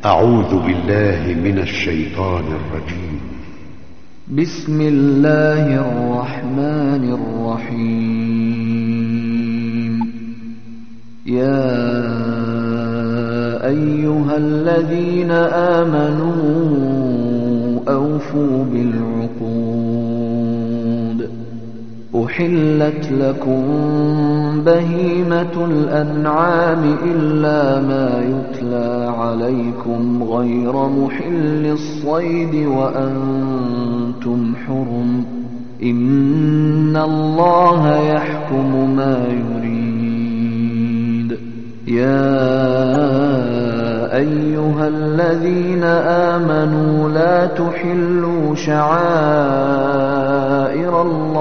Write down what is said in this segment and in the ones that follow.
أعوذ بالله من الشيطان الرجيم. بسم الله الرحمن الرحيم. يا أيها الذين آمنوا أوفوا بالعقود. أحلت لكم بهيمة الأنعام إلا ما يتلى عليكم غير محل الصيد وأنتم حرم. إن الله يحكم ما يريد. يا أيها الذين آمنوا لا تحلوا شعائر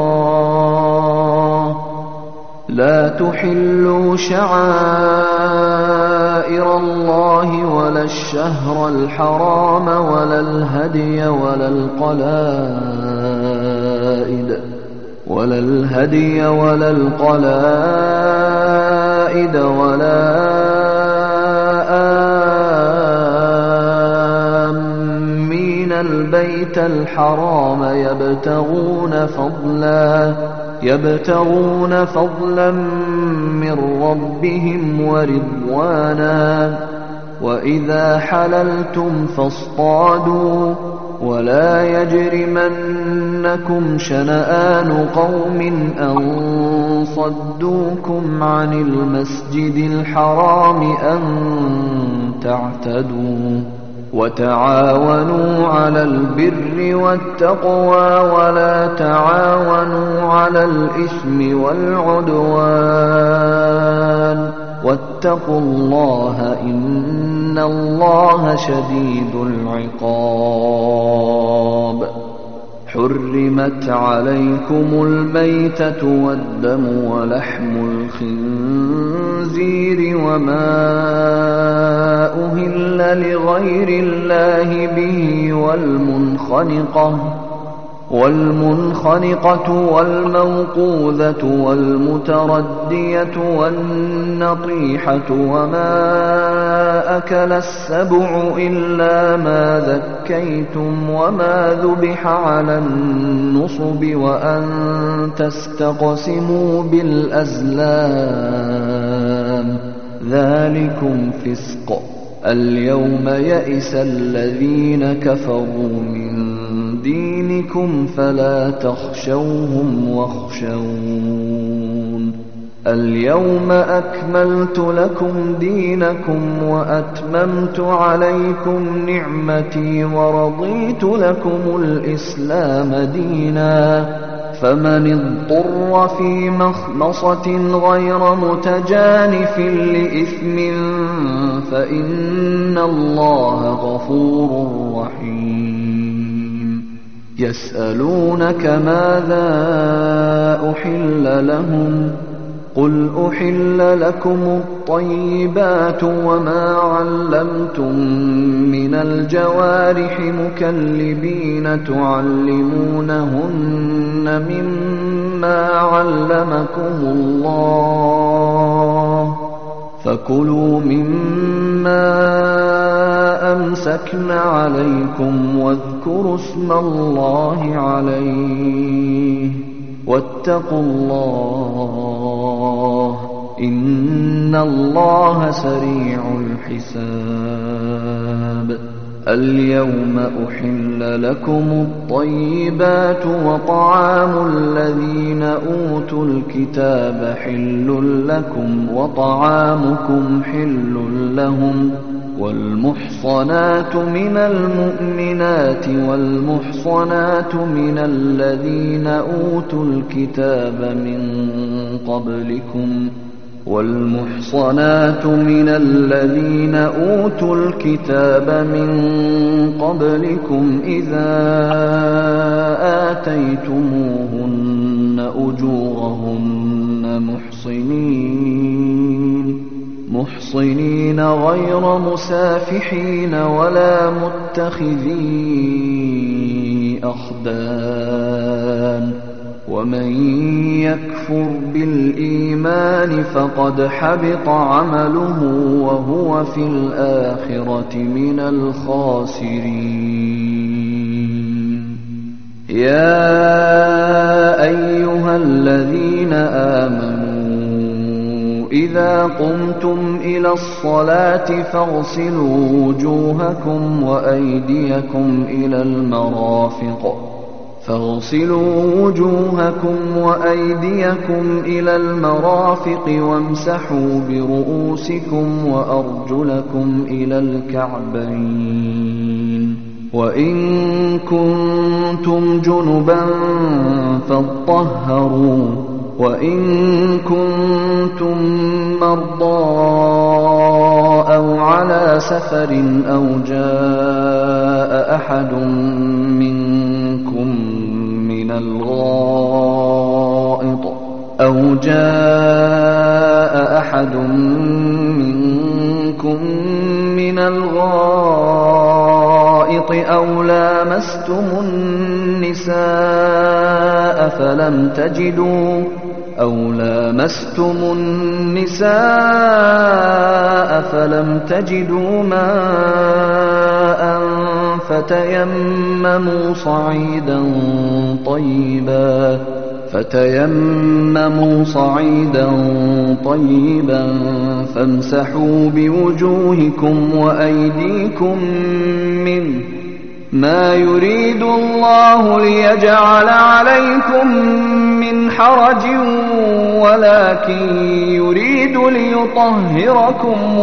الله ولا الشهر الحرام ولا الهدي ولا القلائد ولا آمين البيت الحرام يبتغون فضلا من ربهم ورضوانا. وإذا حللتم فاصطادوا ولا يجرمنكم شنآن قوم أن صدوكم عن المسجد الحرام أن تعتدوا. وتعاونوا على البر والتقوى ولا تعاونوا على الإثم والعدوان. واتقوا الله إن الله شديد العقاب. حرمت عليكم الميتة والدم ولحم الخنزير وما أهل لغير الله به والمنخنقة والموقوذة والمتردية والنطيحة وما أكل السبع إلا ما ذكيتم وما ذبح على النصب وأن تستقسموا بالأزلام ذلكم فسق. اليوم يئس الذين كفروا من دينكم فلا تخشوهم واخشون. اليوم أكملت لكم دينكم وأتممت عليكم نعمتي ورضيت لكم الإسلام دينا. فمن اضطر في مخمصة غير متجانف لإثم فإن الله غفور رحيم. يسألونك ماذا أحل لهم قل أحل لكم الطيبات وما علمتم من الجوارح مكلبين تعلمونهن مما علمكم الله فكلوا مما أمسكن عليكم واذكروا اسم الله عليه واتقوا الله إن الله سريع الحساب. اليوم أحل لكم الطيبات وطعام الذين أوتوا الكتاب حل لكم وطعامكم حل لهم. والمحصنات من المؤمنات والمحصنات من الذين أوتوا الكتاب من قبلكم إذا آتيتموهن أجورهن محصنين غير مسافحين ولا متخذي أخدان. ومن يكفر بالإيمان فقد حبط عمله وهو في الآخرة من الخاسرين. يا أيها الذين آمنوا إذا قمتم إلى الصلاة فاغسلوا وجوهكم وأيديكم إلى المرافق وامسحوا برؤوسكم وأرجلكم إلى الكعبين، وإن كنتم جنبا فاطهروا، وإن كنتم مرضى أو على سفر أو جاء أحد منكم من الغائط أو لامستم النساء فلم تجدوا ماء فتيمموا صعيدا طيبا فامسحوا بوجوهكم وأيديكم منه، ما يريد الله ليجعل عليكم من حرج ولكن يريد ليطهركم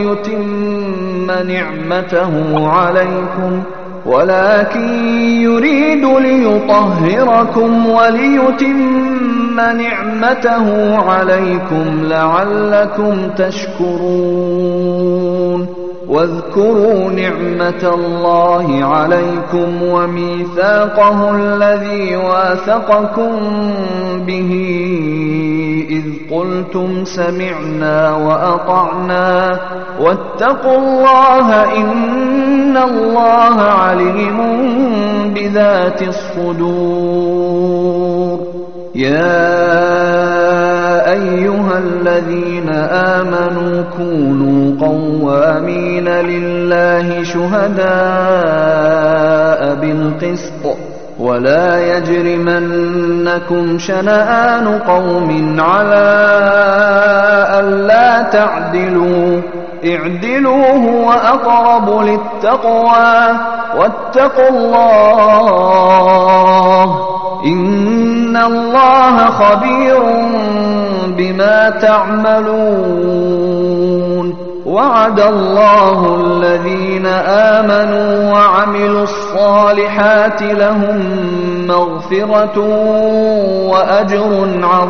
وليتم نعمته عليكم لعلكم تشكرون. واذكروا نعمة الله عليكم وميثاقه الذي واثقكم به إذ قلتم سمعنا وأطعنا واتقوا الله إن الله عليم بذات الصدور. يا أيها الذين آمنوا كونوا قوامين لله شهداء بالقسط ولا يجرمنكم شنآن قوم على ألا تعدلوا، اعدلوا هو أقرب للتقوى واتقوا الله إن الله خبير بما تعملون. وعد الله الذين آمنوا وعملوا الصالحات لهم مغفرة وأجر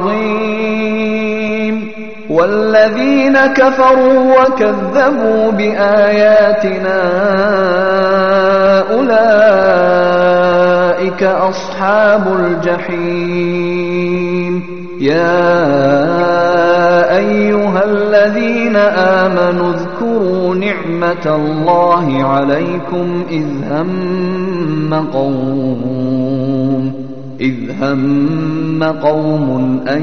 عظيم، والذين كفروا وكذبوا بآياتنا أولئك أصحاب الجحيم. يا أيها الذين آمنوا اذكروا نعمة الله عليكم إذ هم قوم أن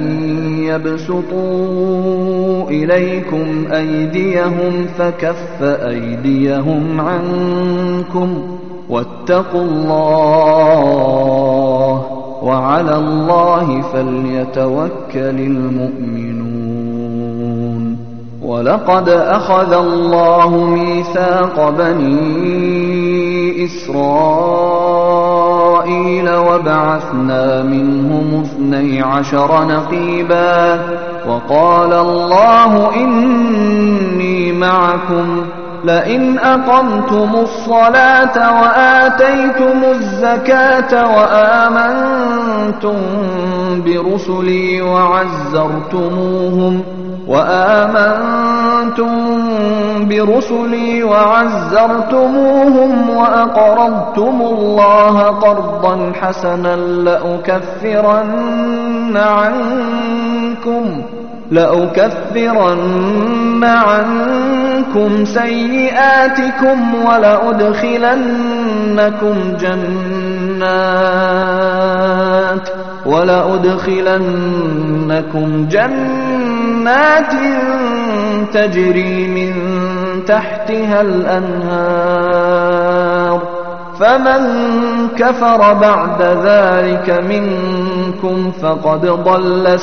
يبسطوا إليكم أيديهم فكف أيديهم عنكم واتقوا الله وعلى الله فليتوكل المؤمنون. ولقد أخذ الله ميثاق بني إسرائيل وبعثنا منهم 12 نقيبا وقال الله إني معكم لئن أقمتم الصلاة وآتيتم الزكاة وآمنتم برسلي وعزرتموهم وأقرضتم الله قرضا حسنا لأكفرن عنكم سيئاتكم ولأدخلنكم جنات تجري من تحتها الأنهار فمن كفر بعد ذلك منكم فقد ضل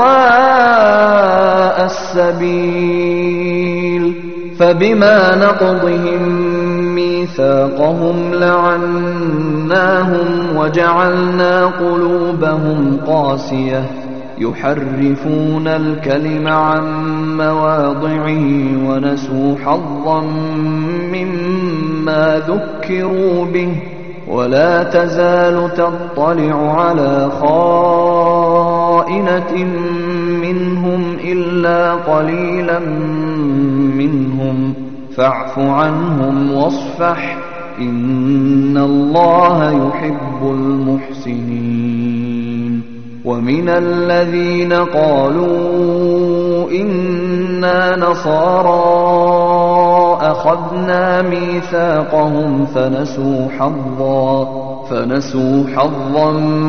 سواء السبيل فبما نقضهم ميثاقهم لعناهم وجعلنا قلوبهم قاسية يحرفون الكلم عن مواضعه ونسوا حظا مما ذكروا به ولا تزال تطلع على خائنة منهم إلا قليلا منهم فاعف عنهم واصفح إن الله يحب المحسنين ومن الذين قالوا إنا نصارى أخذنا ميثاقهم فنسوا حظا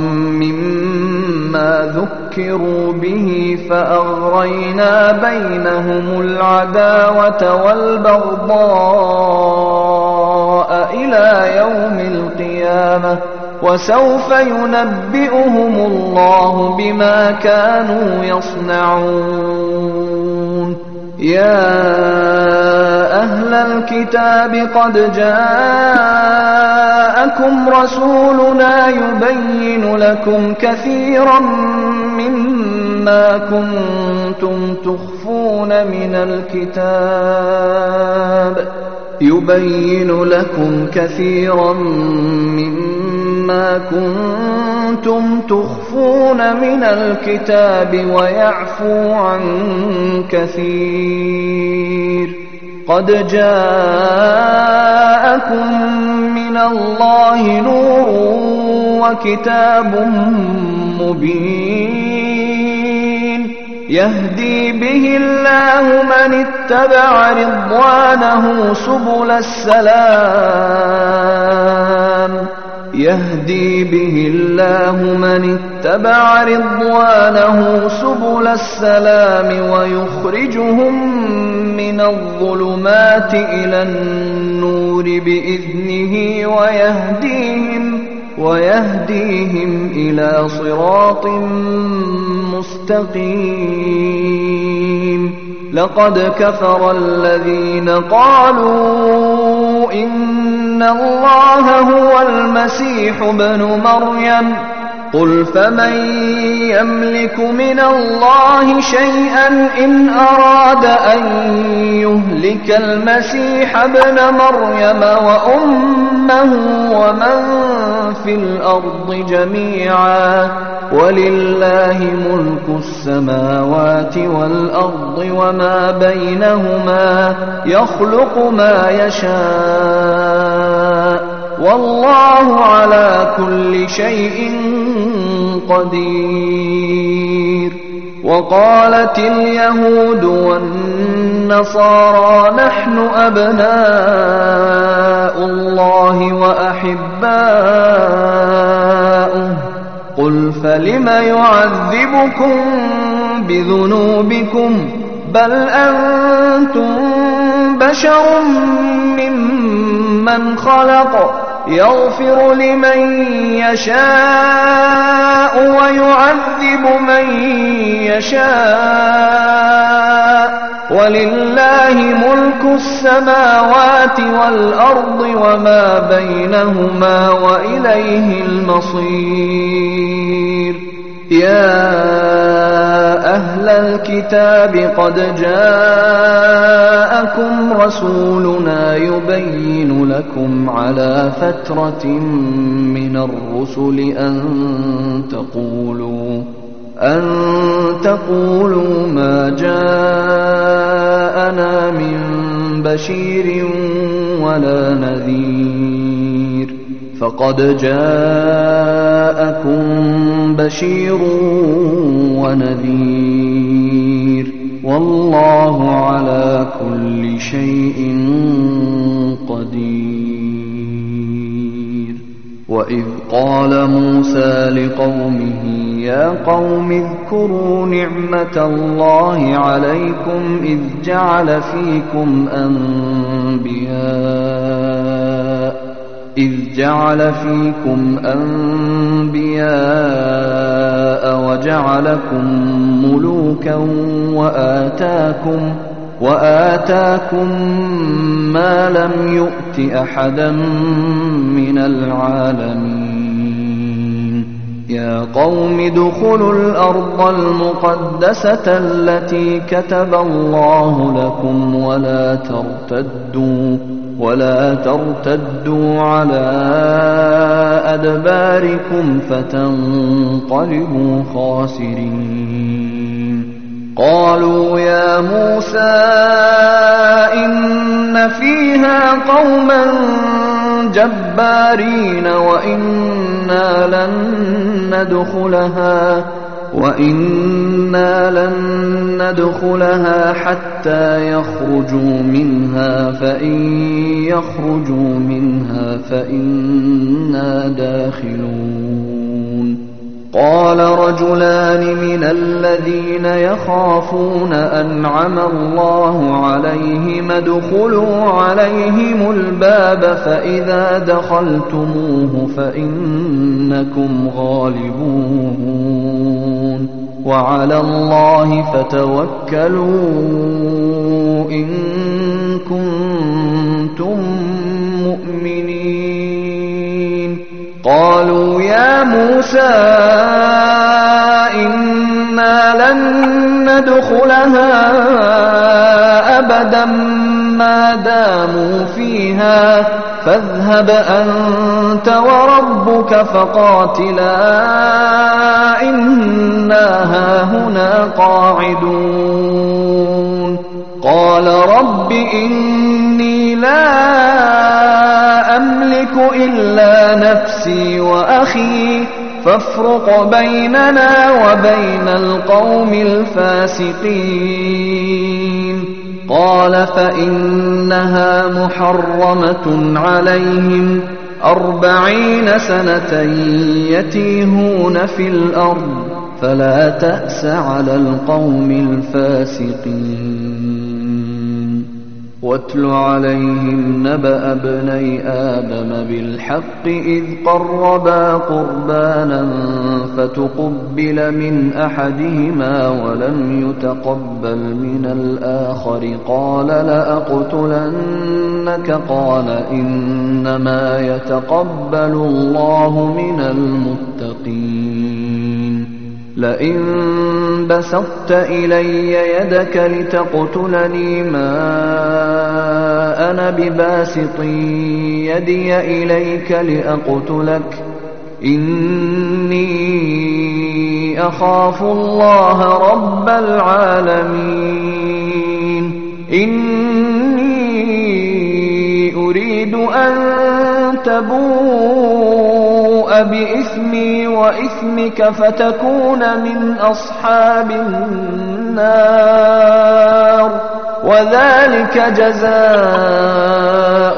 مما ذكروا به فأغرينا بينهم العداوة والبغضاء إلى يوم القيامة وسوف ينبئهم الله بما كانوا يصنعون يا أهل الكتاب قد جاءكم رسولنا يبين لكم كثيرا مما كنتم تخفون من الكتاب ويعفو عن كثير قد جاءكم من الله نور وكتاب مبين يهدي به الله من اتبع رضوانه سبل السلام ويخرجهم من الظلمات إلى النور بإذنه ويهديهم إلى صراط مستقيم لقد كفر الذين قالوا إن الله هو المسيح ابن مريم قل فمن يملك من الله شيئا إن أراد أن يهلك المسيح ابن مريم وأمه ومن في الأرض جميعا ولله ملك السماوات والأرض وما بينهما يخلق ما يشاء والله على كل شيء قدير وقالت اليهود والنصارى نحن أبناء الله وأحباؤه قل فلم يعذبكم بذنوبكم بل أنتم بشر ممن خلق يغفر لمن يشاء ويعذب من يشاء ولله ملك السماوات والأرض وما بينهما وإليه المصير يا أهل الكتاب قد جاءكم رسولنا يبين لكم على فترة من الرسل أن تقولوا ما جاءنا من بشير ولا نذير فقد جاءكم بشير ونذير والله على كل شيء قدير وإذ قال موسى لقومه يا قوم اذكروا نعمة الله عليكم إذ جعل فيكم أنبياء وجعلكم ملوكا وآتاكم ما لم يؤت أحدا من العالمين يا قوم ادخلوا الأرض المقدسة التي كتب الله لكم ولا ترتدوا على أدباركم فتنقلبوا خاسرين قالوا يا موسى إن فيها قوما جبارين وإنا لن ندخلها حتى يخرجوا منها فإن يخرجوا منها فإنا داخلون قال رجلان من الذين يخافون أنعم الله عليهم ادخلوا عليهم الباب فإذا دخلتموه فإنكم غالبون وعلى الله فتوكلوا إن كنتم مؤمنين قالوا يا موسى إنا لن ندخلها أبدا ما داموا فيها فاذهب أنت وربك فقاتلا إنا هاهنا قاعدون قال رب إني لا أملك إلا نفسي وأخي فافرق بيننا وبين القوم الفاسقين قال فإنها محرمة عليهم 40 سنة يتيهون في الأرض فلا تأس على القوم الفاسقين واتل عليهم نبأ ابني آدم بالحق إذ قربا قربانا فتقبل من أحدهما ولم يتقبل من الآخر قال لأقتلنك قال إنما يتقبل الله من المتقين لئن بسطت إلي يدك لتقتلني ما أنا بباسط يدي إليك لأقتلك إني أخاف الله رب العالمين إني أريد أن تبوء بإثمي وإثمك فتكون من أصحاب النار وذلك جزاء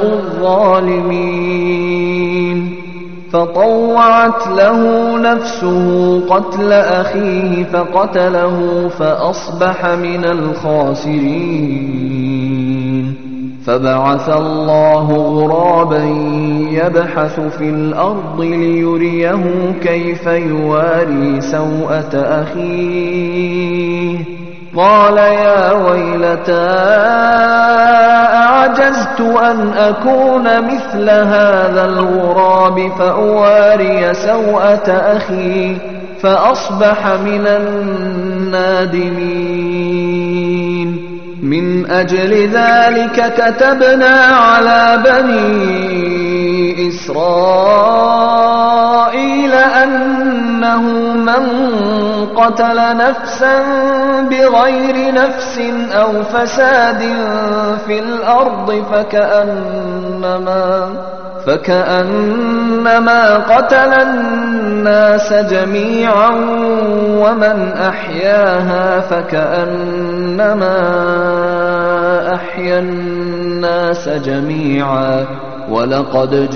الظالمين فطوعت له نفسه قتل أخيه فقتله فأصبح من الخاسرين فبعث الله غرابا يبحث في الأرض ليريه كيف يواري سوءة أخيه قال يا ويلتى أعجزت أن أكون مثل هذا الغراب فأواري سوءة أخي فأصبح من النادمين من أجل ذلك كتبنا على بني إسرائيل أنه من قتل نفسا بغير نفس أو فساد في الأرض فكأنما قتل الناس جميعا ومن أحياها فكأنما أحيا الناس جميعا ولقد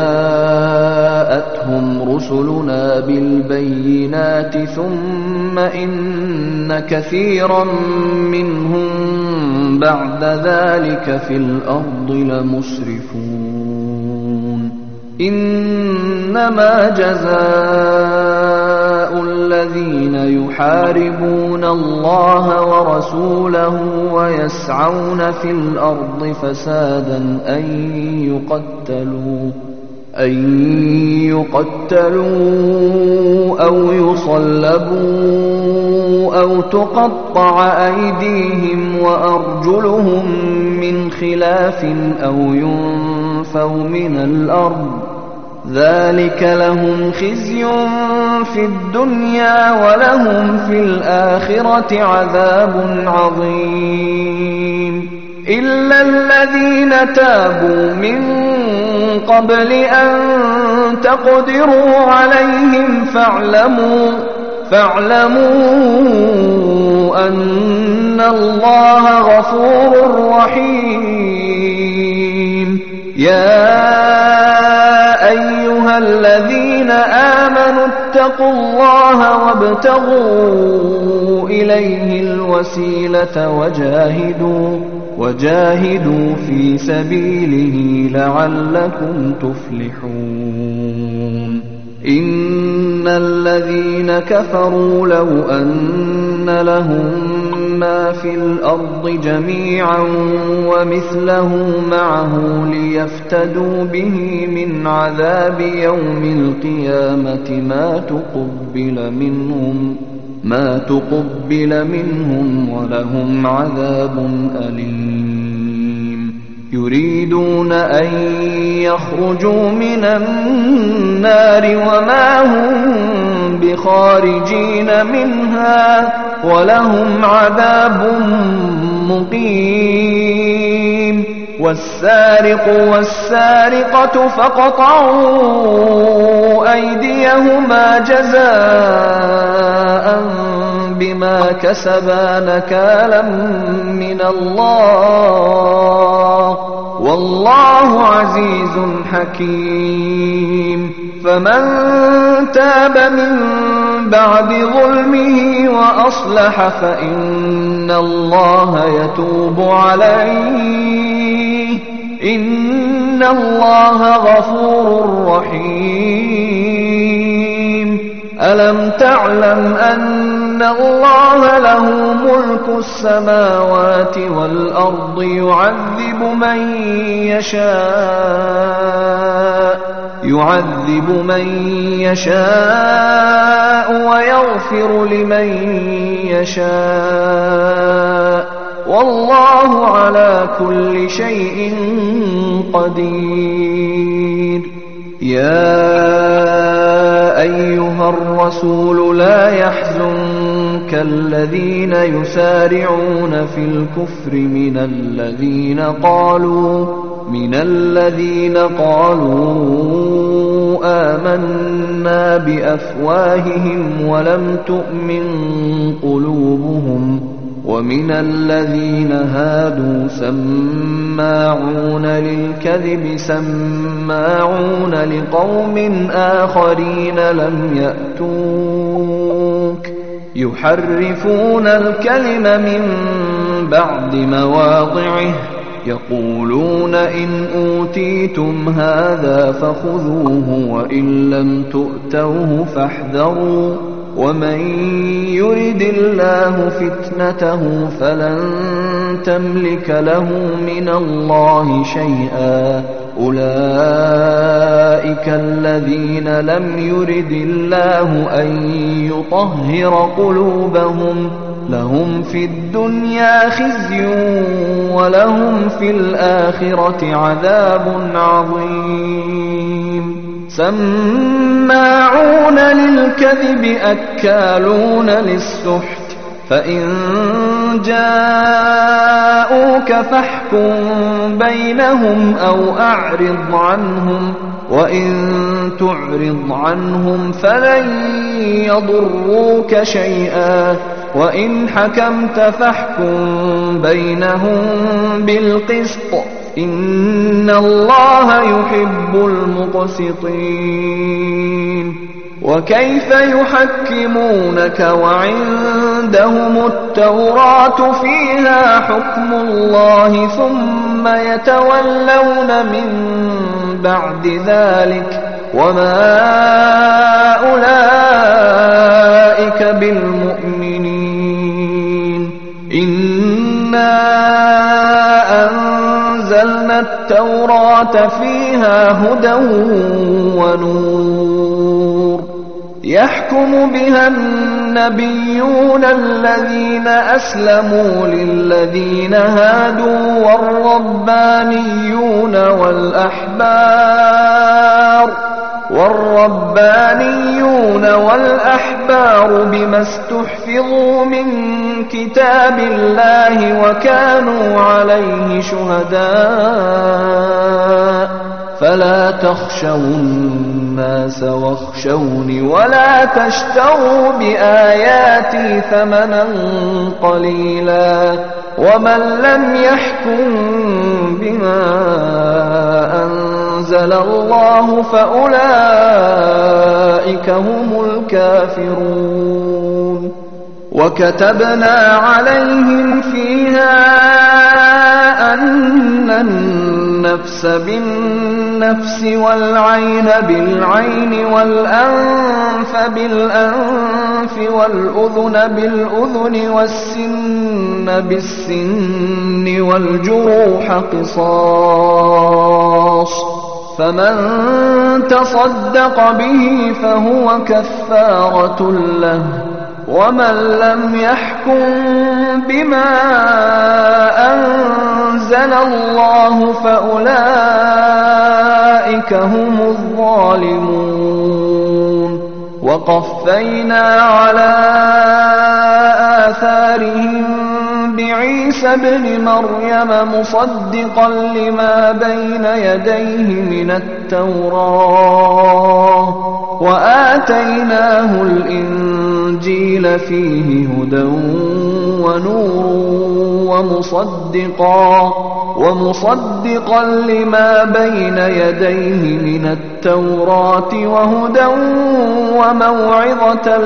جاءتهم رسلنا بالبينات ثم إن كثيرا منهم بعد ذلك في الأرض لمسرفون إنما جزاء الذين يحاربون الله ورسوله ويسعون في الأرض فسادا أن يقتلوا أو يصلبوا أو تقطع أيديهم وأرجلهم من خلاف أو ينفوا من الأرض ذلك لهم خزي في الدنيا ولهم في الآخرة عذاب عظيم إلا الذين تابوا من قبل أن تقدروا عليهم فاعلموا أن الله غفور رحيم يا أيها الذين آمنوا اتقوا الله وابتغوا إليه الوسيلة وجاهدوا في سبيله لعلكم تفلحون إن الذين كفروا لو أن لهم ما في الأرض جميعا ومثله معه ليفتدوا به من عذاب يوم القيامة ما تقبل منهم ولهم عذاب أليم يريدون أن يخرجوا من النار وما هم بخارجين منها ولهم عذاب مقيم والسارق والسارقة فاقطعوا أيديهما جزاء بما كسبا نكالا من الله والله عزيز حكيم فمن تاب من بعد ظلمه وأصلح فإن الله يتوب عليه إن الله غفور رحيم ألم تعلم أن الله له ملك السماوات والأرض يعذب من يشاء ويغفر لمن يشاء والله على كل شيء قدير يا أيها الرسول لا يحزنك الذين يسارعون في الكفر من الذين قالوا آمنا بأفواههم ولم تؤمن قلوبهم ومن الذين هادوا سماعون للكذب سماعون لقوم آخرين لم يأتوك يحرفون الكلم من بعد مواضعه يقولون إن أوتيتم هذا فخذوه وإن لم تؤتوه فاحذروا ومن يرد الله فتنته فلن تملك له من الله شيئا أولئك الذين لم يرد الله أن يطهر قلوبهم لهم في الدنيا خزي ولهم في الآخرة عذاب عظيم سماعون للكذب أكالون للسحت فإن جاءوك فاحكم بينهم أو أعرض عنهم وإن تعرض عنهم فلن يضروك شيئا وإن حكمت فاحكم بينهم بالقسط إن الله يحب المقسطين. وكيف يحكمونك وعندهم التوراة فيها حكم الله ثم يتولون من بعد ذلك وما أولئك بالمؤمنين. إنا أنزلنا التوراة فيها هدى ونور يحكم بها النبيون الذين أسلموا للذين هادوا والربانيون والأحبار بما استحفظوا من كتاب الله وكانوا عليه شهداء. فلا تخشوا الناس واخشوني ولا تشتروا بآياتي ثمنا قليلا ومن لم يحكم بما أنزل الله فأولئك هم الكافرون. وكتبنا عليهم فيها أن النفس بالنفس والعين بالعين والأنف بالأنف والأذن بالأذن والسن بالسن والجروح قصاص فمن تصدق به فهو كفارة له ومن لم يحكم بما أنزل الله فأولئك هم الظالمون. وقفينا على آثارهم بعيسى ابن مريم مصدقا لما بين يديه من التوراة وآتيناه الإنجيل فيه هدى ونور ومصدقا لما بين يديه من التوراة وهدى وموعظة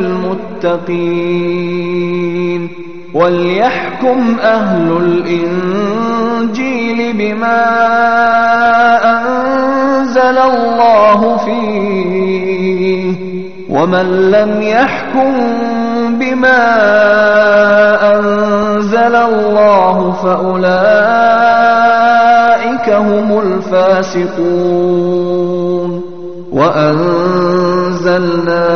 للمتقين. وليحكم أهل الإنجيل بما أنزل الله فيه ومن لم يحكم بما أنزل الله فأولئك هم الفاسقون. وأنزلنا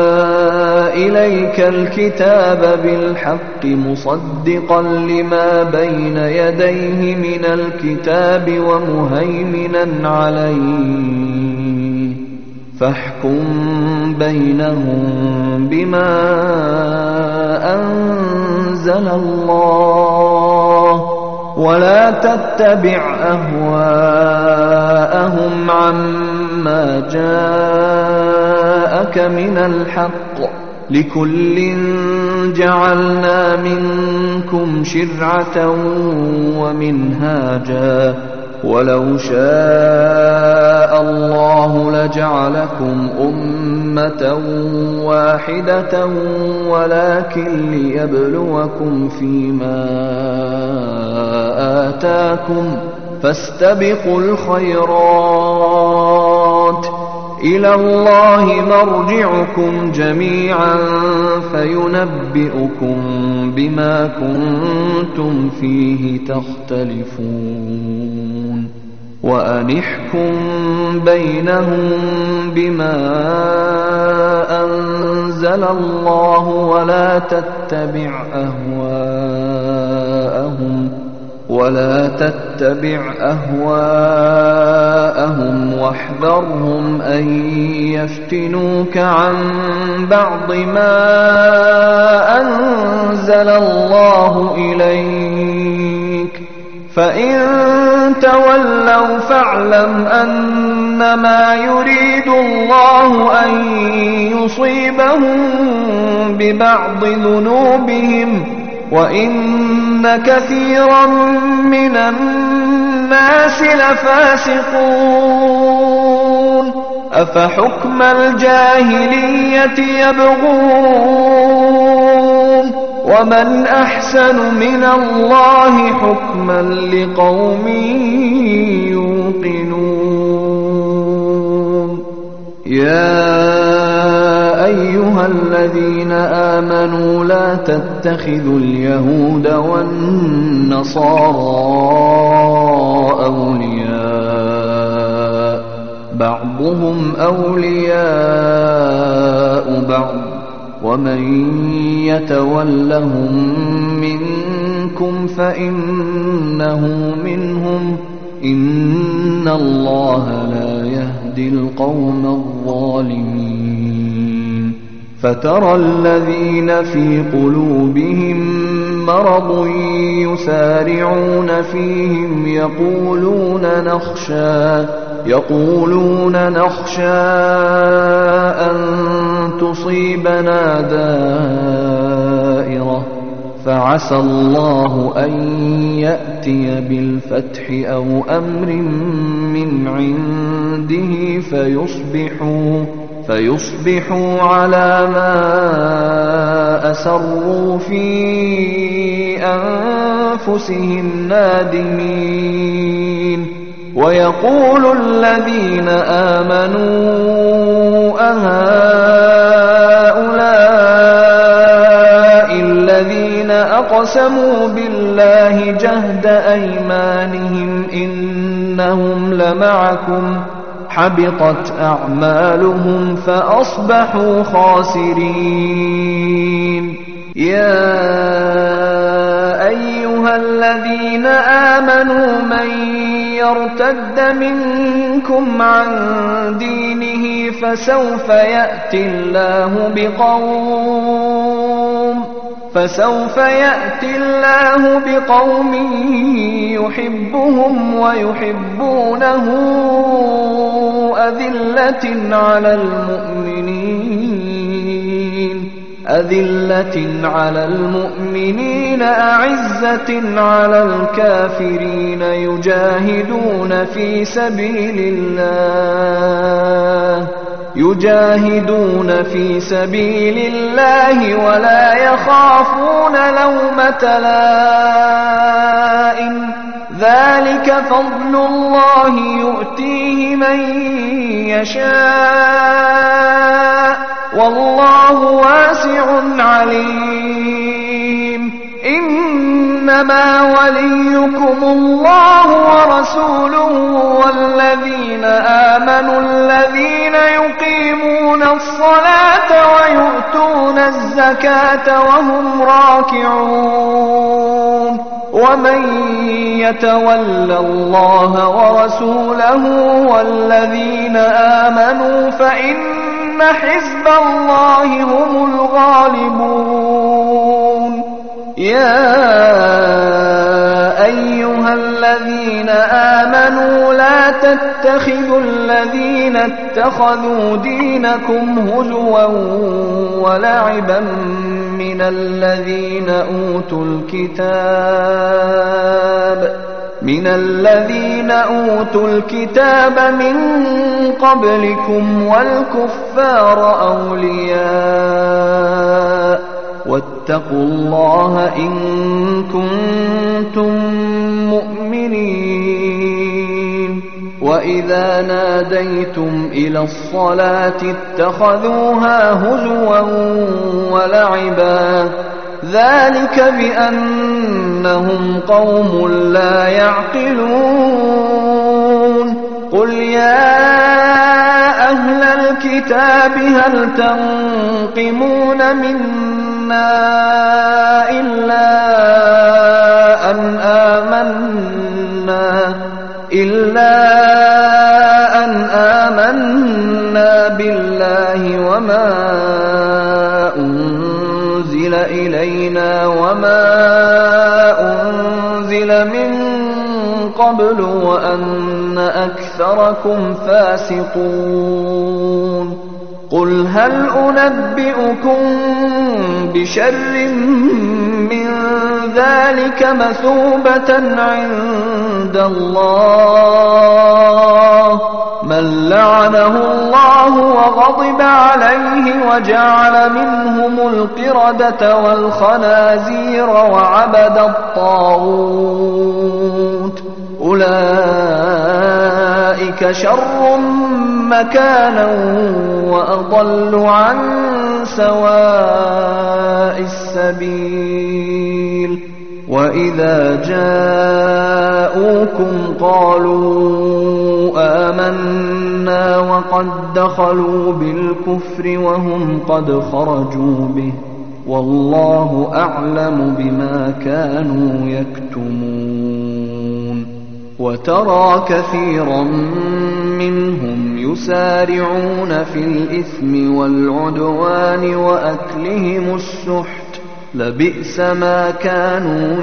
إليك الكتاب بالحق مصدقا لما بين يديه من الكتاب ومهيمنا عليه فاحكم بينهم بما أنزل الله ولا تتبع أهواءهم عما جاءك من الحق لكل جعلنا منكم شرعة ومنهاجا ولو شاء الله لجعلكم أمة واحدة ولكن ليبلوكم فيما آتاكم فاستبقوا الخيرات إلى الله مرجعكم جميعا فينبئكم بما كنتم فيه تختلفون. وأنحكم بينهم بما أنزل الله ولا تتبع أهواءهم واحذرهم أن يفتنوك عن بعض ما أنزل الله إليك فإن تولوا فاعلم أنما يريد الله أن يصيبهم ببعض ذنوبهم وإن كثيرا من الناس لفاسقون أفحكم الجاهلية يبغون ومن أحسن من الله حكما لقوم يوقنون يا أيها الذين آمنوا لا تتخذوا اليهود والنصارى أولياء بعضهم أولياء بعض ومن يتولهم منكم فإنه منهم إن الله لا يهدي القوم الظالمين فترى الذين في قلوبهم مرض يسارعون فيهم يقولون نخشى أن تصيبنا دائرة فعسى الله أن يأتي بالفتح أو أمر من عنده فيصبحوا على ما أسروا في أنفسهم نادمين ويقول الذين آمنوا أهؤلاء الذين أقسموا بالله جهد أيمانهم إنهم لمعكم حبطت أعمالهم فأصبحوا خاسرين يا أيها الذين آمنوا من يرتد منكم عن دينه فسوف يأتي الله بقوم يحبهم ويحبونه أذلة على المؤمنين أعزة على الكافرين يجاهدون في سبيل الله ولا يخافون لومة لائم ذلك فضل الله يؤتيه من يشاء والله واسع عليم إنما وليكم الله ورسوله والذين آمنوا الذين يقيمون الصلاة ويؤتون الزكاة وهم راكعون ومن يتول الله ورسوله والذين آمنوا فإن حزب الله هم الغالبون يا أيها الذين آمنوا لا تتخذوا الذين اتخذوا دينكم هزوا ولعبا من الذين أوتوا الكتاب من قبلكم والكفار أولياء واتقوا الله إن كنتم مؤمنين وإذا ناديتم إلى الصلاة اتخذوها هزوا ولعبا ذلك بأنهم قوم لا يعقلون قل يا أهل الكتاب هل تنقمون منا إلا أن آمنا بالله وما أنزل إلينا وما أنزل من قبل وأن أكثركم فاسقون قل هل أنبئكم بشر من ذلك مثوبة عند الله من لعنه الله وغضب عليه وجعل منهم القردة والخنازير وعبد الطاغوت أولئك شر مكانا وأضل عن سواء السبيل وإذا جاءوكم قالوا آمنا وقد دخلوا بالكفر وهم قد خرجوا به والله أعلم بما كانوا يكتمون وترى كثيرا منهم يسارعون في الإثم والعدوان وأكلهم السحت لبئس ما كانوا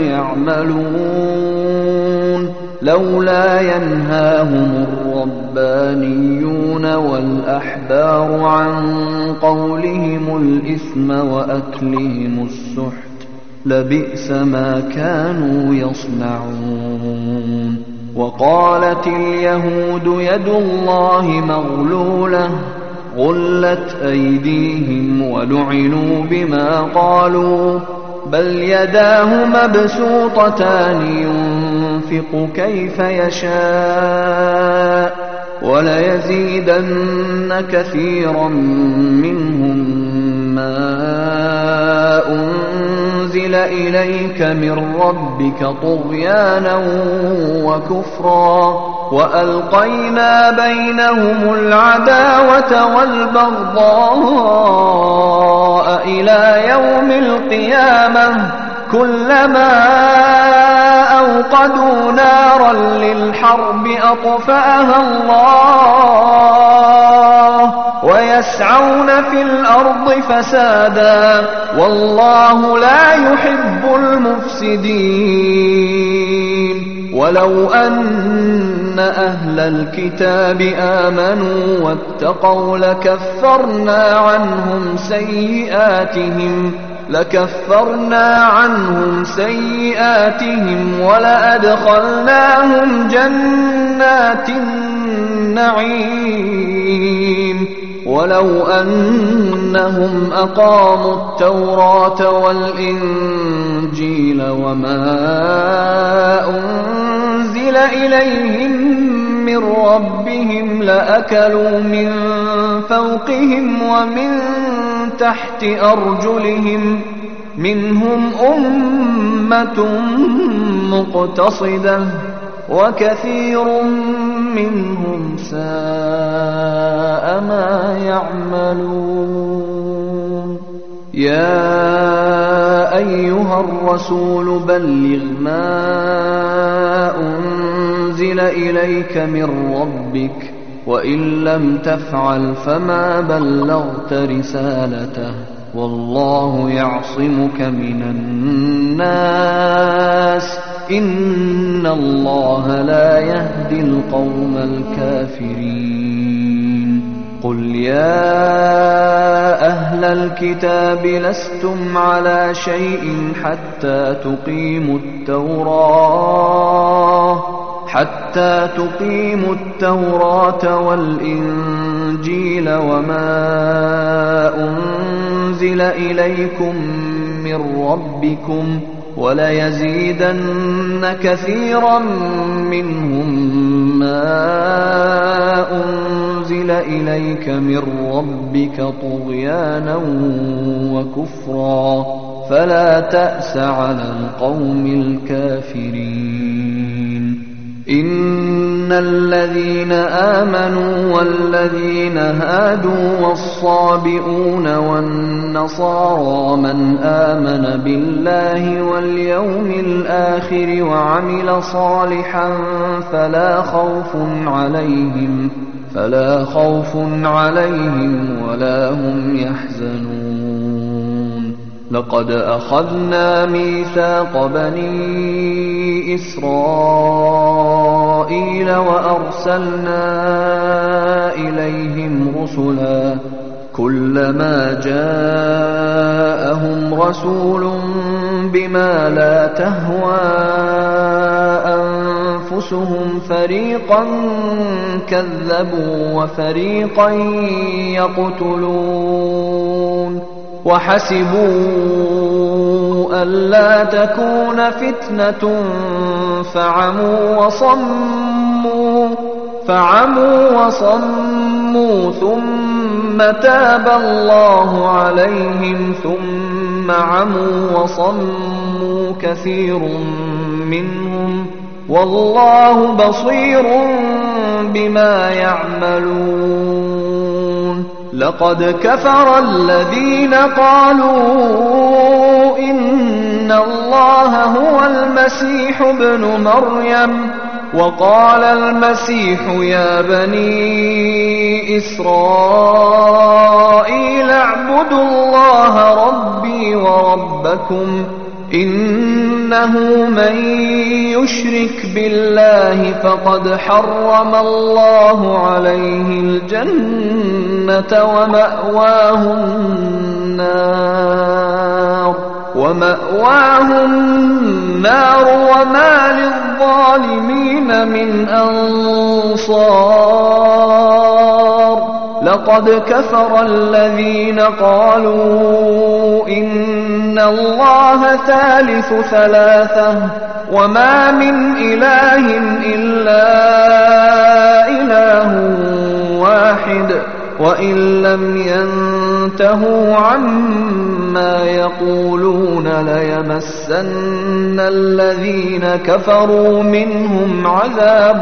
يعملون لولا ينهاهم الربانيون والأحبار عن قولهم الإثم وأكلهم السحت لبئس ما كانوا يصنعون وقالت اليهود يد الله مغلولة غلت أيديهم ولعنوا بما قالوا بل يداه مبسوطتان ينفق كيف يشاء وليزيدن كثيرا منهم ما أنزل إليك من ربك طغيانا وكفرا وألقينا بينهم العداوة والبغضاء إلى يوم القيامة كلما أوقدوا نارا للحرب أطفأها الله ويسعون في الأرض فسادا والله لا يحب المفسدين ولو أن أهل الكتاب آمنوا واتقوا لكفرنا عنهم سيئاتهم ولأدخلناهم جنات النعيم ولو أنهم أقاموا التوراة والإنجيل وما أنزل إليهم من ربهم لأكلوا من فوقهم ومن تحت أرجلهم منهم أمة مقتصدة وكثير منهم ساء ما يعملون يا أيها الرسول بلغ ما أنزل إليك من ربك وإن لم تفعل فما بلغت رسالته والله يعصمك من الناس إن الله لا يهدي القوم الكافرين قل يا أهل الكتاب لستم على شيء حتى تقيموا التوراة والإنجيل وما أنزل إليكم من ربكم وليزيدن كثيرا منهم ما أنزل إليك من ربك طغيانا وكفرا فلا تأس على القوم الكافرين إن الذين آمنوا والذين هادوا والصابئون والنصارى من آمن بالله واليوم الآخر وعمل صالحا فلا خوف عليهم ولا هم يحزنون لقد أخذنا ميثاق بني إسرائيل وأرسلنا إليهم رسلا كلما جاءهم رسول بما لا تهوى أنفسهم فريقا كذبوا وفريقا يقتلون وحسبوا ألا تكون فتنة فعموا وصموا ثم تاب الله عليهم ثم عموا وصموا كثير منهم والله بصير بما يعملون لقد كفر الذين قالوا إن الله هو المسيح ابن مريم وقال المسيح يا بني إسرائيل اعبدوا الله ربي وربكم إنه من يشرك بالله فقد حرم الله عليه الجنة ومأواه النار وما للظالمين من أنصار لقد كفر الذين قالوا إن الله ثالث ثلاثة وما من إله إلا إله واحد وإن لم ينتهوا عما يقولون ليمسن الذين كفروا منهم عذاب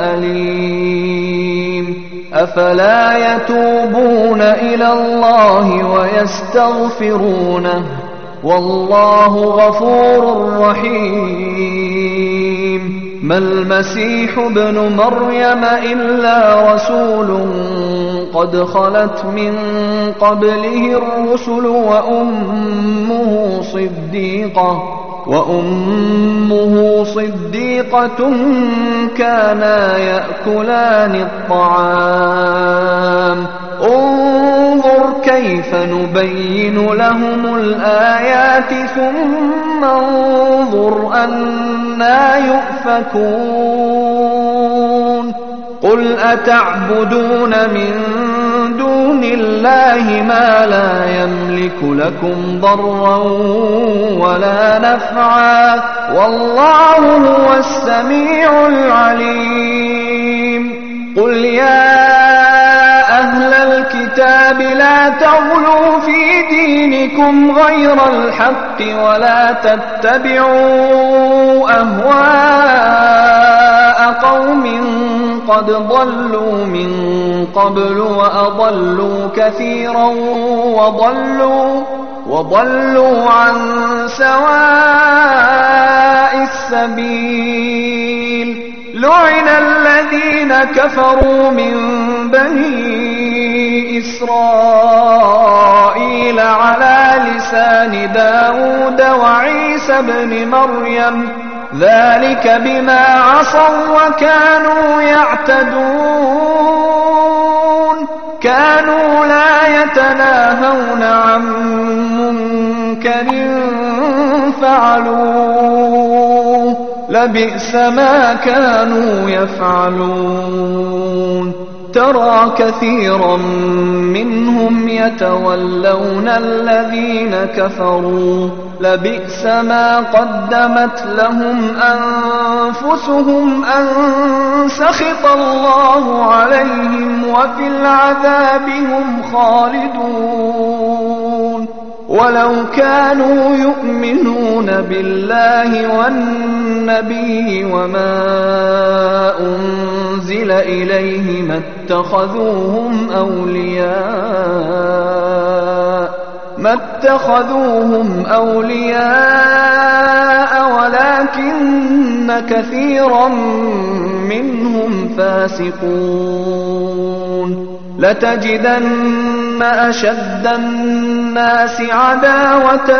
أليم أفلا يتوبون إلى الله ويستغفرونه والله غفور رحيم ما المسيح ابن مريم إلا رسول قد خلت من قبله الرسل وأمه صديقة كانا يأكلان الطعام انظر كيف نبين لهم الآيات ثم انظر أنى يؤفكون قل أتعبدون من دون الله ما لا يملك لكم ضرا ولا نفعا والله هو السميع العليم قل يا أهل الكتاب لا تغلوا في دينكم غير الحق ولا تتبعوا أهواء قوم قد ضلوا من قبل وأضلوا كثيرا وضلوا عن سواء السبيل لعن الذين كفروا من بني إسرائيل على لسان داود وعيسى بن مريم ذلك بما عصوا وكانوا يعتدون كانوا لا يتناهون عن منكر فعلوه لبئس ما كانوا يفعلون ترى كثيرا منهم يتولون الذين كفروا لبئس ما قدمت لهم أنفسهم أن سخط الله عليهم وفي العذاب هم خالدون ولو كانوا يؤمنون بالله والنبي وما أنزل إليه ما اتخذوهم أولياء ولكن كثيرا منهم فاسقون لتجدن أشد الناس عداوة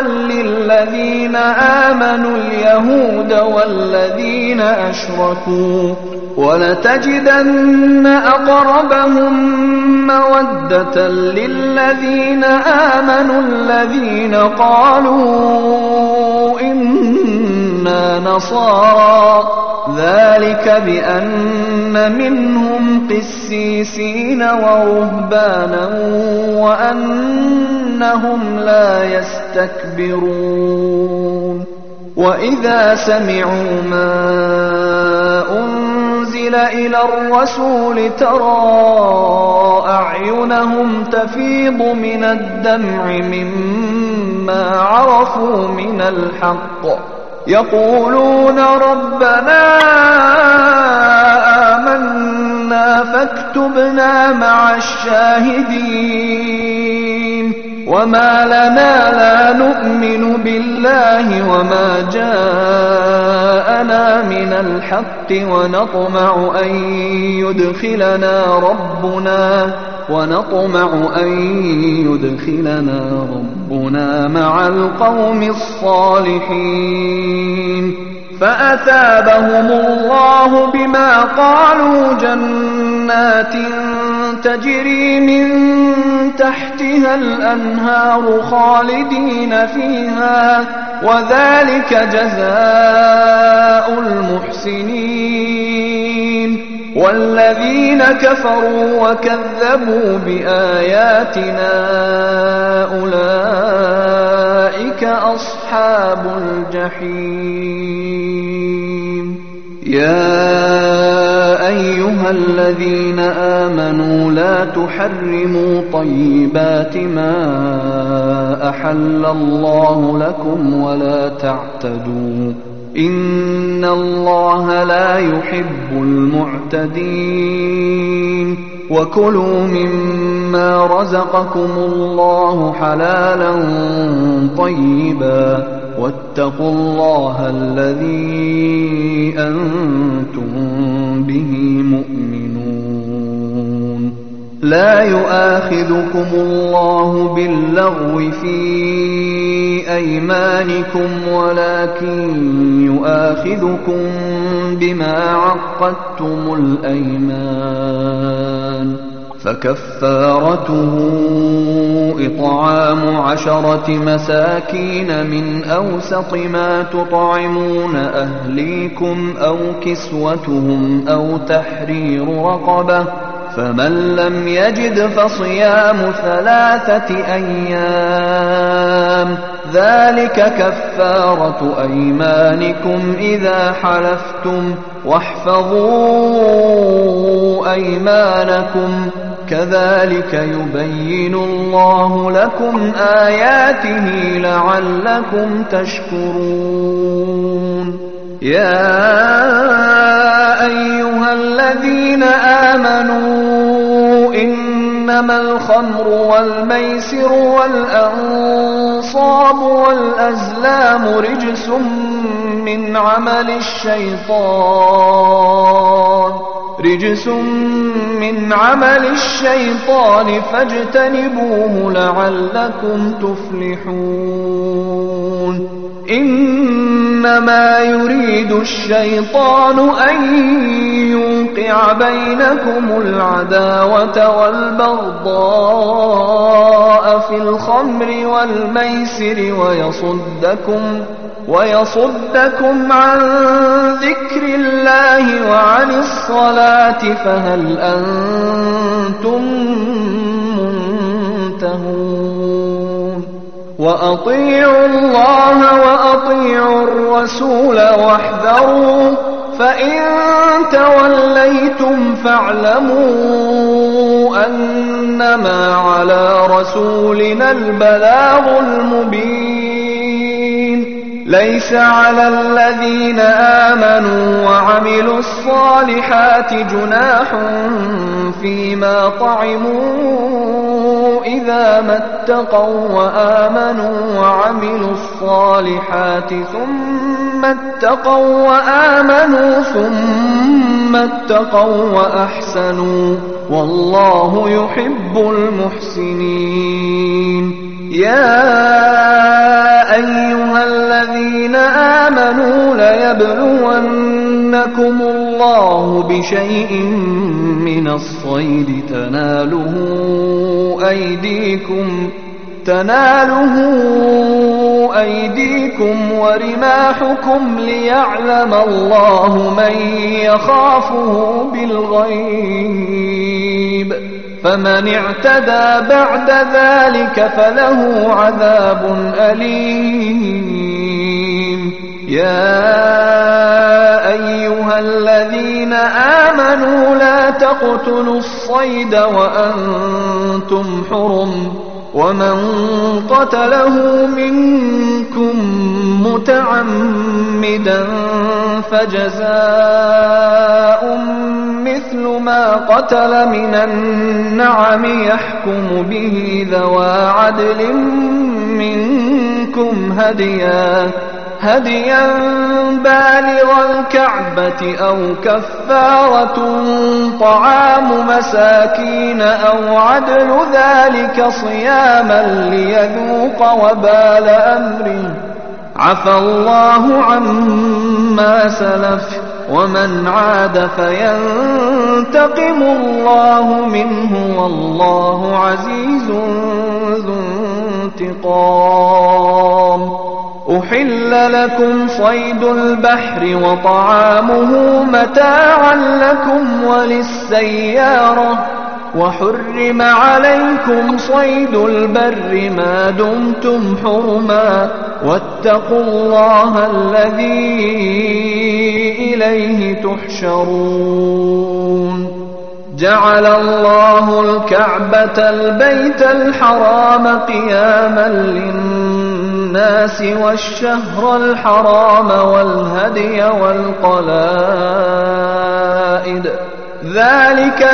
للذين آمنوا اليهود والذين أشركوا ولتجدن أقربهم مودة للذين آمنوا الذين قالوا إنا نصارى ذلك بأن منهم قسيسين ورهبانا وأنهم لا يستكبرون وإذا سمعوا ما أنزل إلى الرسول ترى أعينهم تفيض من الدمع مما عرفوا من الحق يقولون ربنا آمنا فاكتبنا مع الشاهدين وما لنا لا نؤمن بالله وما جاءنا من الحق ونطمع أن يدخلنا ربنا مع القوم الصالحين فأثابهم الله بما قالوا جنات تجري من تحتها الأنهار خالدين فيها وذلك جزاء المحسنين والذين كفروا وكذبوا بآياتنا أولئك أصحاب الجحيم يا أيها الذين آمنوا لا تحرموا طيبات ما أحل الله لكم ولا تعتدوا إن الله لا يحب المعتدين وكلوا مما رزقكم الله حلالا طيبا واتقوا الله الذي أنتم به مؤمنون لا يؤاخذكم الله باللغو في أيمانكم ولكن يؤاخذكم بما عقدتم الأيمان فكفارته إطعام 10 مساكين من أوسط ما تطعمون أهليكم أو كسوتهم أو تحرير رقبة فمن لم يجد فصيام 3 أيام ذلك كفارة أيمانكم إذا حلفتم واحفظوا أيمانكم كذلك يبين الله لكم آياته لعلكم تشكرون يا أيها الذين آمنوا إنما الخمر والميسر والأنصاب والأزلام رجس من عمل الشيطان فاجتنبوه لعلكم تفلحون إنما يريد الشيطان أن يوقع بينكم العداوة والبغضاء في الخمر والميسر ويصدكم عن ذكر الله وعن الصلاة فهل أنتم منتهون وأطيعوا الله وأطيعوا الرسول واحذروا فإن توليتم فاعلموا أنما على رسولنا البلاغ المبين ليس على الذين آمنوا وعملوا الصالحات جناح فيما طعموا إذا ما اتقوا وآمنوا وعملوا الصالحات ثم اتقوا وأحسنوا والله يحب المحسنين يا أيها الذين آمنوا ليبلونكم الله بشيء من الصيد تناله أيديكم ورماحكم ليعلم الله من يخافه بالغيب، فمن اعتدى بعد ذلك فله عذاب أليم. يا أيها الذين آمنوا لا تقتلوا الصيد وأنتم حرم، ومن قتله منكم متعمدا فجزاء مثل ما قتل من النعم يحكم به ذوى عدل منكم هديا بالغ الكعبة أو كفارة طعام مساكين أو عدل ذلك صياما ليذوق وبال أمره، عفى الله عما سلف، ومن عاد فينتقم الله منه والله عزيز ذو انتقام. أحل لكم صيد البحر وطعامه متاعا لكم وللسيارة، وحرم عليكم صيد البر ما دمتم حرما، واتقوا الله الذي إليه تحشرون. جعل الله الكعبة البيت الحرام قياما للناس والشهر الحرام والهدي والقلائد، ذلك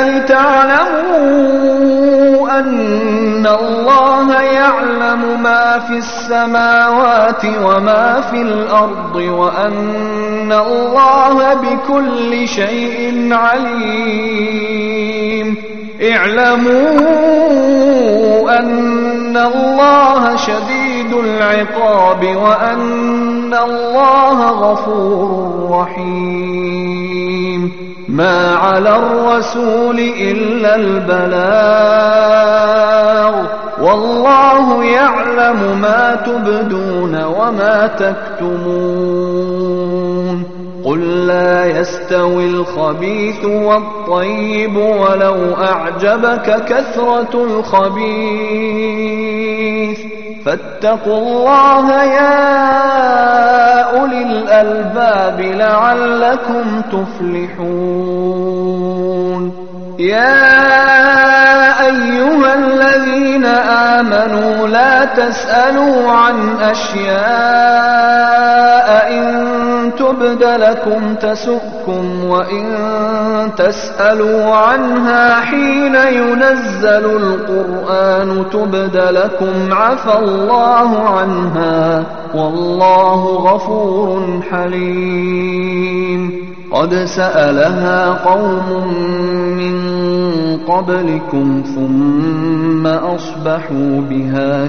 لتعلموا أن الله يعلم ما في السماوات وما في الأرض، وأن الله بكل شيء عليم. اعلموا أن الله شديد العقاب وأن الله غفور رحيم. ما على الرسول إلا البلاغ، والله يعلم ما تبدون وما تكتمون. قل لا يستوي الخبيث والطيب ولو أعجبك كثرة الخبيث، فاتقوا الله يا أولي الألباب لعلكم تفلحون. يا أيها الذين آمنوا لا تسألوا عن أشياء إن تبد لكم تسؤكم، وإن تسألوا عنها حين ينزل القرآن تبد لكم عفى الله عنها، والله غفور حليم. قد سألها قوم من قبلكم ثم أصبحوا بها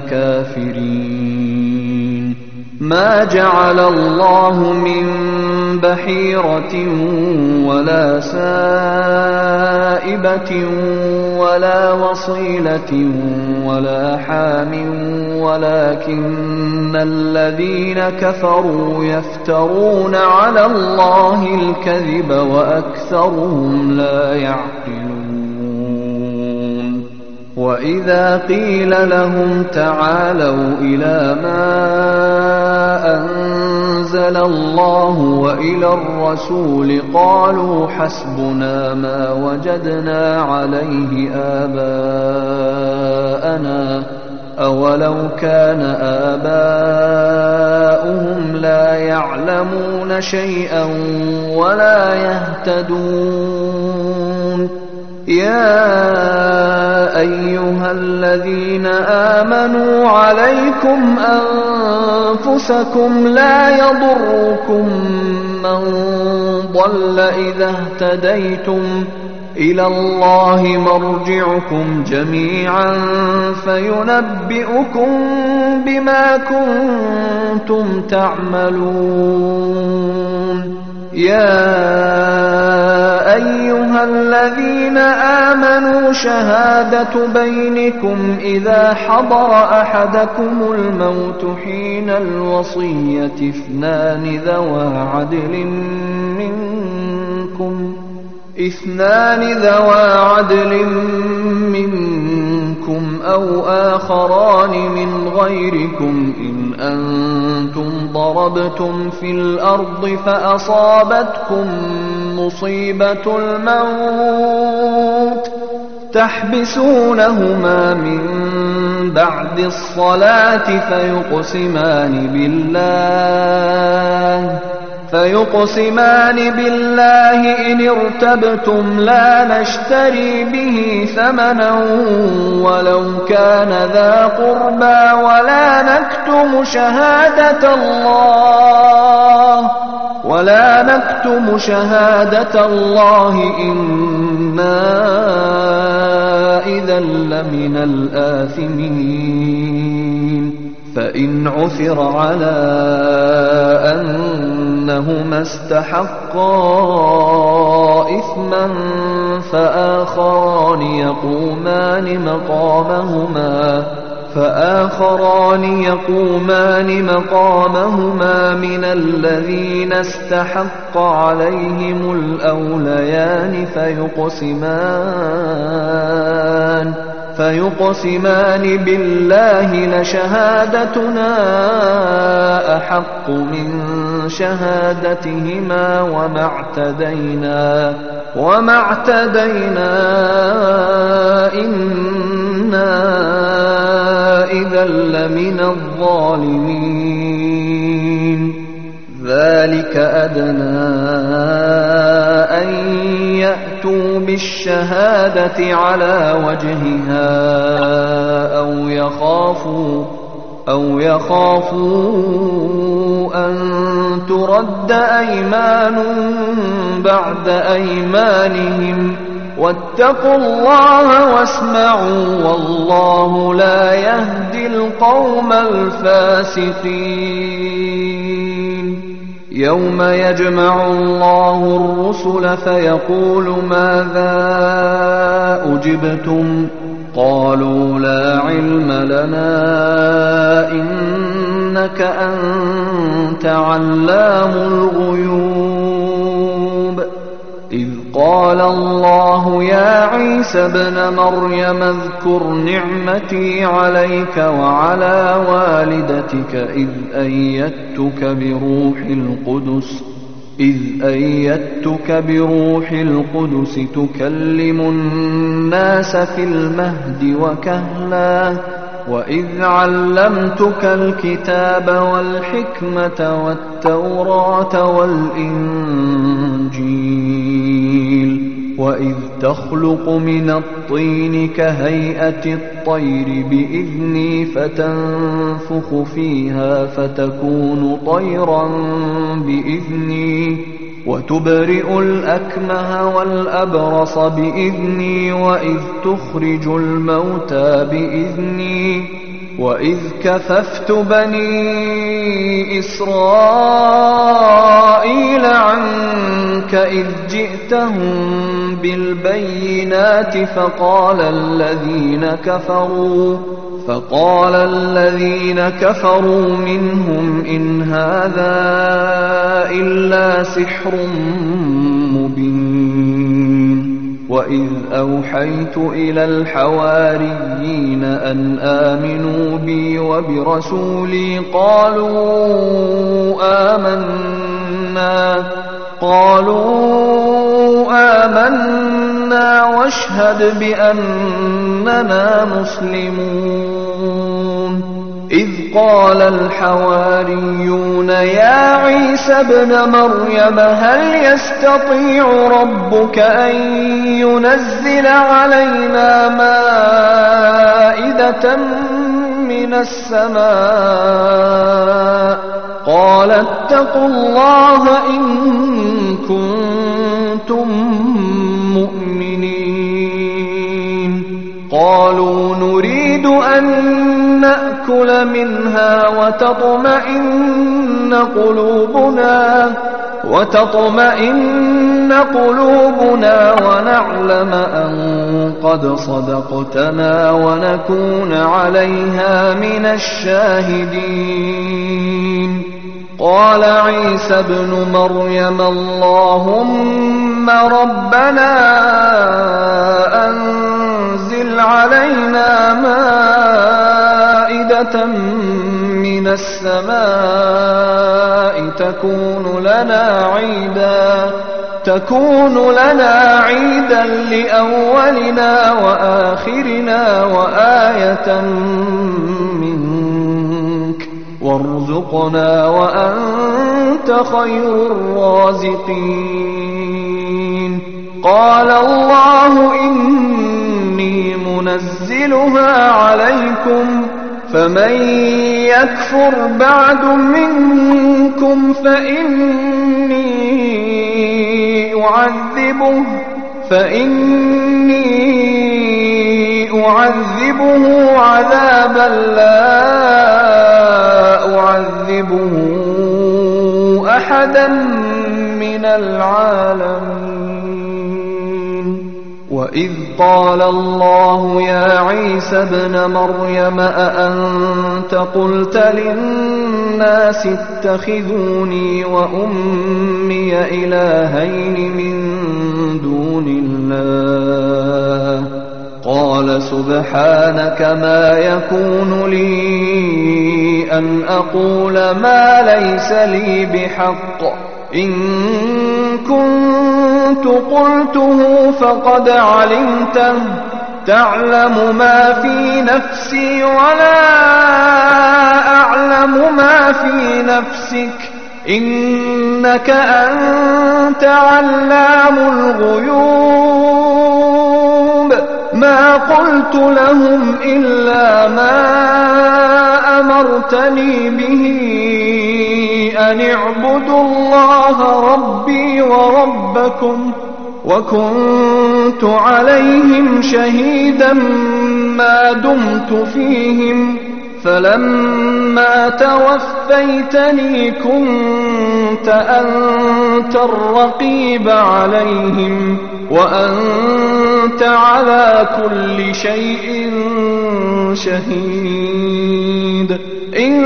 كافرين. ما جعل الله من بحيرة ولا سائبة ولا وصيلة ولا حام، ولكن الذين كفروا يفترون على الله الكذب وأكثرهم لا يعقلون. وإذا قيل لهم تعالوا إلى ما أنزل الله وإلى الرسول قالوا حسبنا ما وجدنا عليه آباءنا، أولو كان آباؤهم لا يعلمون شيئا ولا يهتدون. يا أيها الذين آمنوا عليكم أنفسكم لا يضركم من ضل إذا اهتديتم إلى الله مرجعكم جميعا فينبئكم بما كنتم تعملون يا أيها الذين آمنوا شهادة بينكم إذا حضر أحدكم الموت حين الوصية اثنان ذوى عدل منكم أو آخران من غيركم إن أنتم ضربتم في الأرض فأصابتكم مصيبة الموت تحبسونهما من بعد الصلاة فيقسمان بالله إن ارتبتم لا نشتري به ثمنا ولو كان ذا قربى ولا نكتم شهادة الله إنا إذا لمن الآثمين فإن عثر على أنهما استحقا إثما فآخران يقومان مقامهما من الذين استحق عليهم الأوليان فيقسمان بالله لشهادتنا أحق من شهادتهما وما اعتدينا إنا إذا لمن الظالمين ذلك أدنى أن يأتوا بالشهادة على وجهها أو يخافوا أن ترد أيمان بعد أيمانهم واتقوا الله واسمعوا والله لا يهدي القوم الفاسقين يوم يجمع الله الرسل فيقول ماذا أجبتم قالوا لا علم لنا إنك أنت علام الغيوب إذ قال الله يا عيسى ابن مريم اذكر نعمتي عليك وعلى والدتك إذ أيدتك بروح القدس تكلم الناس في المهد وكهلا وإذ علمتك الكتاب والحكمة والتوراة والإنجيل وإذ تخلق من الطين كهيئة الطير بإذني فتنفخ فيها فتكون طيرا بإذني وتبرئ الأكمه والأبرص بإذني وإذ تخرج الموتى بإذني وإذ كففت بني إسرائيل عنك إذ جئتهم بالبينات فقال الذين كفروا منهم إن هذا إلا سحر مبين وإذ أوحيت إلى الحواريين أن آمنوا بي وبرسولي قالوا آمنا واشهد بأننا مسلمون إذ قال الحواريون يا عيسى ابن مريم هل يستطيع ربك أن ينزل علينا مائدة من السماء قال اتقوا الله إن كنتم مؤمنين قالوا نريد أن نأكل منها وتطمئن قلوبنا ونعلم أن قد صدقتنا ونكون عليها من الشاهدين. قال عيسى ابن مريم اللهم ربنا أنزل علينا مائدة من السماء تكون لنا عيدا لأولنا وآخرنا وآية منك وارزقنا وأنت خير الرازقين. قال الله إني منزلها عليكم فمن يكفر بعد منكم فإني أعذبه عذابا لا أعذبه أحدا من العالمين. وإذ قال الله يا عيسى ابن مريم أأنت قلت للناس اتخذوني وأمي إلهين من دون الله قال سبحانك ما يكون لي أن أقول ما ليس لي بحق إن كنت قلته فقد علمته تعلم ما في نفسي ولا أعلم ما في نفسك إنك أنت علام الغيوب. ما قلت لهم إلا ما أمرتني به أن اعبدوا الله ربي وربكم وكنت عليهم شهيدا ما دمت فيهم فلما توفيتني كنت أنت الرقيب عليهم وأنت على كل شيء شهيد. إن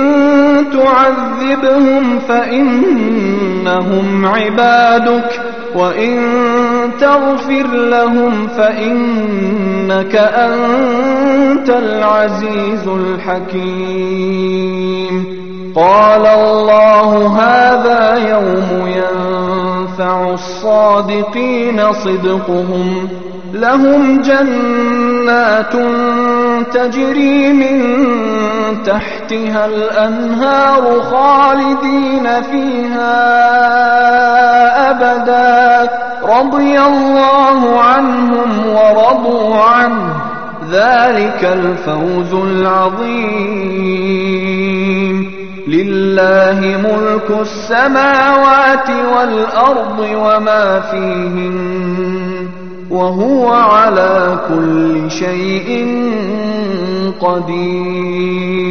تعذبهم فإنهم عبادك وإن تغفر لهم فإنك أنت العزيز الحكيم. قال الله هذا يوم ينفع الصادقين صدقهم لهم جنات تجري من تحتها الأنهار خالدين فيها أبدا رضي الله عنهم ورضوا عنه ذلك الفوز العظيم. لله ملك السماوات والأرض وما فيهن وهو على كل شيء قدير.